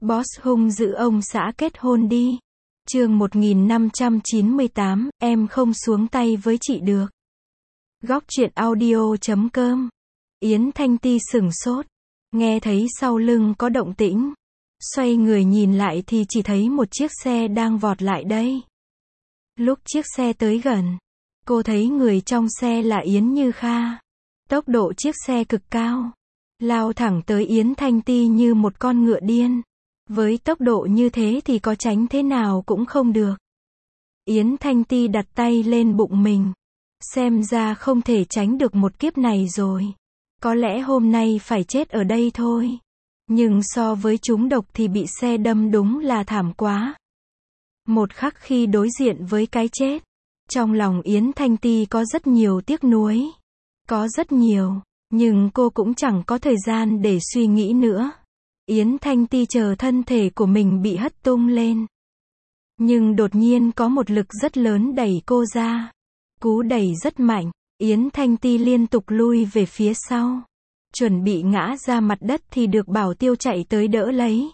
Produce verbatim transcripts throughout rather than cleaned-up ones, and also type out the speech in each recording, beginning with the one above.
Boss hung dữ ông xã kết hôn đi. Chương một nghìn năm trăm chín mươi tám, em không xuống tay với chị được. Góc truyện audio chấm com. Yến Thanh Ti sửng sốt, nghe thấy sau lưng có động tĩnh. Xoay người nhìn lại thì chỉ thấy một chiếc xe đang vọt lại đây. Lúc chiếc xe tới gần, cô thấy người trong xe là Yến Như Kha. Tốc độ chiếc xe cực cao, lao thẳng tới Yến Thanh Ti như một con ngựa điên. Với tốc độ như thế thì có tránh thế nào cũng không được. Yến Thanh Ti đặt tay lên bụng mình. Xem ra không thể tránh được một kiếp này rồi. Có lẽ hôm nay phải chết ở đây thôi. Nhưng so với trúng độc thì bị xe đâm đúng là thảm quá. Một khắc khi đối diện với cái chết, trong lòng Yến Thanh Ti có rất nhiều tiếc nuối. Có rất nhiều, nhưng cô cũng chẳng có thời gian để suy nghĩ nữa. Yến Thanh Ti chờ thân thể của mình bị hất tung lên. Nhưng đột nhiên có một lực rất lớn đẩy cô ra. Cú đẩy rất mạnh, Yến Thanh Ti liên tục lui về phía sau. Chuẩn bị ngã ra mặt đất thì được Bảo Tiêu chạy tới đỡ lấy.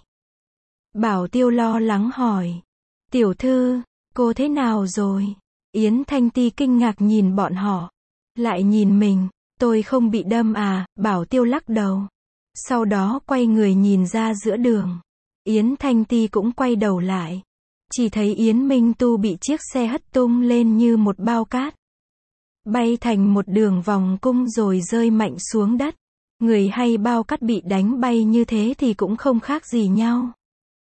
Bảo Tiêu lo lắng hỏi. Tiểu thư, cô thế nào rồi? Yến Thanh Ti kinh ngạc nhìn bọn họ. Lại nhìn mình, tôi không bị đâm à, Bảo Tiêu lắc đầu. Sau đó quay người nhìn ra giữa đường. Yến Thanh Ti cũng quay đầu lại. Chỉ thấy Yến Minh Tu bị chiếc xe hất tung lên như một bao cát. Bay thành một đường vòng cung rồi rơi mạnh xuống đất. Người hay bao cát bị đánh bay như thế thì cũng không khác gì nhau.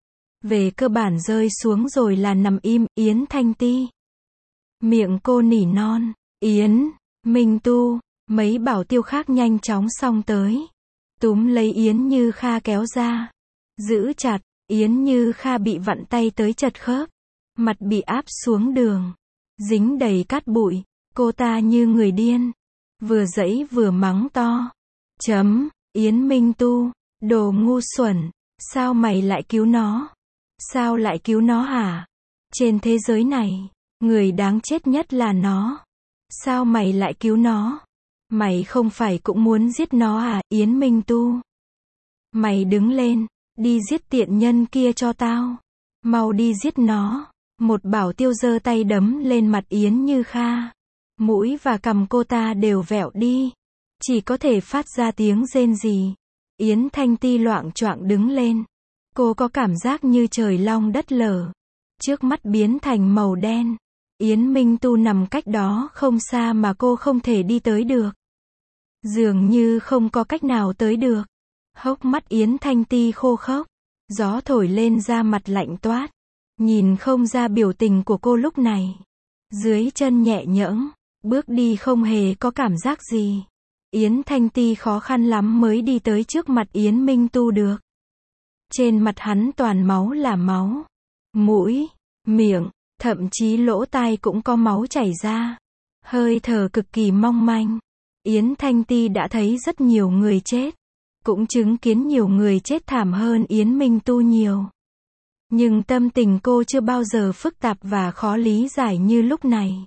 Về cơ bản rơi xuống rồi là nằm im, Yến Thanh Ti. Miệng cô nỉ non, Yến, Minh Tu, mấy Bảo Tiêu khác nhanh chóng xông tới. Túm lấy Yến Như Kha kéo ra. Giữ chặt, Yến Như Kha bị vặn tay tới chật khớp. Mặt bị áp xuống đường. Dính đầy cát bụi. Cô ta như người điên. Vừa giãy vừa mắng to. Chấm, Yến Minh Tu, đồ ngu xuẩn. Sao mày lại cứu nó? Sao lại cứu nó hả? Trên thế giới này, người đáng chết nhất là nó. Sao mày lại cứu nó? Mày không phải cũng muốn giết nó à, Yến Minh Tu? Mày đứng lên, đi giết tiện nhân kia cho tao. Mau đi giết nó. Một Bảo Tiêu giơ tay đấm lên mặt Yến Như Kha. Mũi và cằm cô ta đều vẹo đi. Chỉ có thể phát ra tiếng rên rỉ. Yến Thanh Ti loạng choạng đứng lên. Cô có cảm giác như trời long đất lở. Trước mắt biến thành màu đen. Yến Minh Tu nằm cách đó không xa mà cô không thể đi tới được. Dường như không có cách nào tới được. Hốc mắt Yến Thanh Ti khô khốc. Gió thổi lên da mặt lạnh toát. Nhìn không ra biểu tình của cô lúc này. Dưới chân nhẹ nhõm, bước đi không hề có cảm giác gì. Yến Thanh Ti khó khăn lắm mới đi tới trước mặt Yến Minh Tu được. Trên mặt hắn toàn máu là máu. Mũi, miệng, thậm chí lỗ tai cũng có máu chảy ra. Hơi thở cực kỳ mong manh. Yến Thanh Ti đã thấy rất nhiều người chết. Cũng chứng kiến nhiều người chết thảm hơn Yến Minh Tu nhiều. Nhưng tâm tình cô chưa bao giờ phức tạp và khó lý giải như lúc này.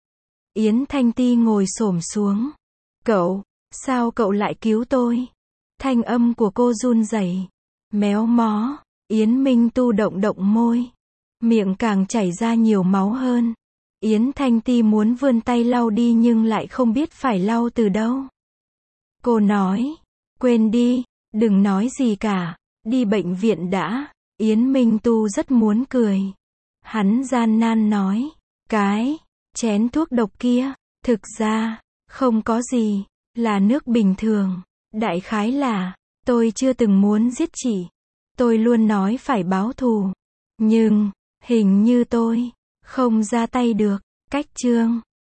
Yến Thanh Ti ngồi xổm xuống. Cậu, sao cậu lại cứu tôi? Thanh âm của cô run rẩy. Méo mó. Yến Minh Tu động động môi. Miệng càng chảy ra nhiều máu hơn. Yến Thanh Ti muốn vươn tay lau đi nhưng lại không biết phải lau từ đâu. Cô nói, quên đi, đừng nói gì cả, đi bệnh viện đã. Yến Minh Tu rất muốn cười. Hắn gian nan nói, cái, chén thuốc độc kia, thực ra, không có gì, là nước bình thường. Đại khái là, tôi chưa từng muốn giết chị. Tôi luôn nói phải báo thù. Nhưng, hình như tôi, không ra tay được. Cách chương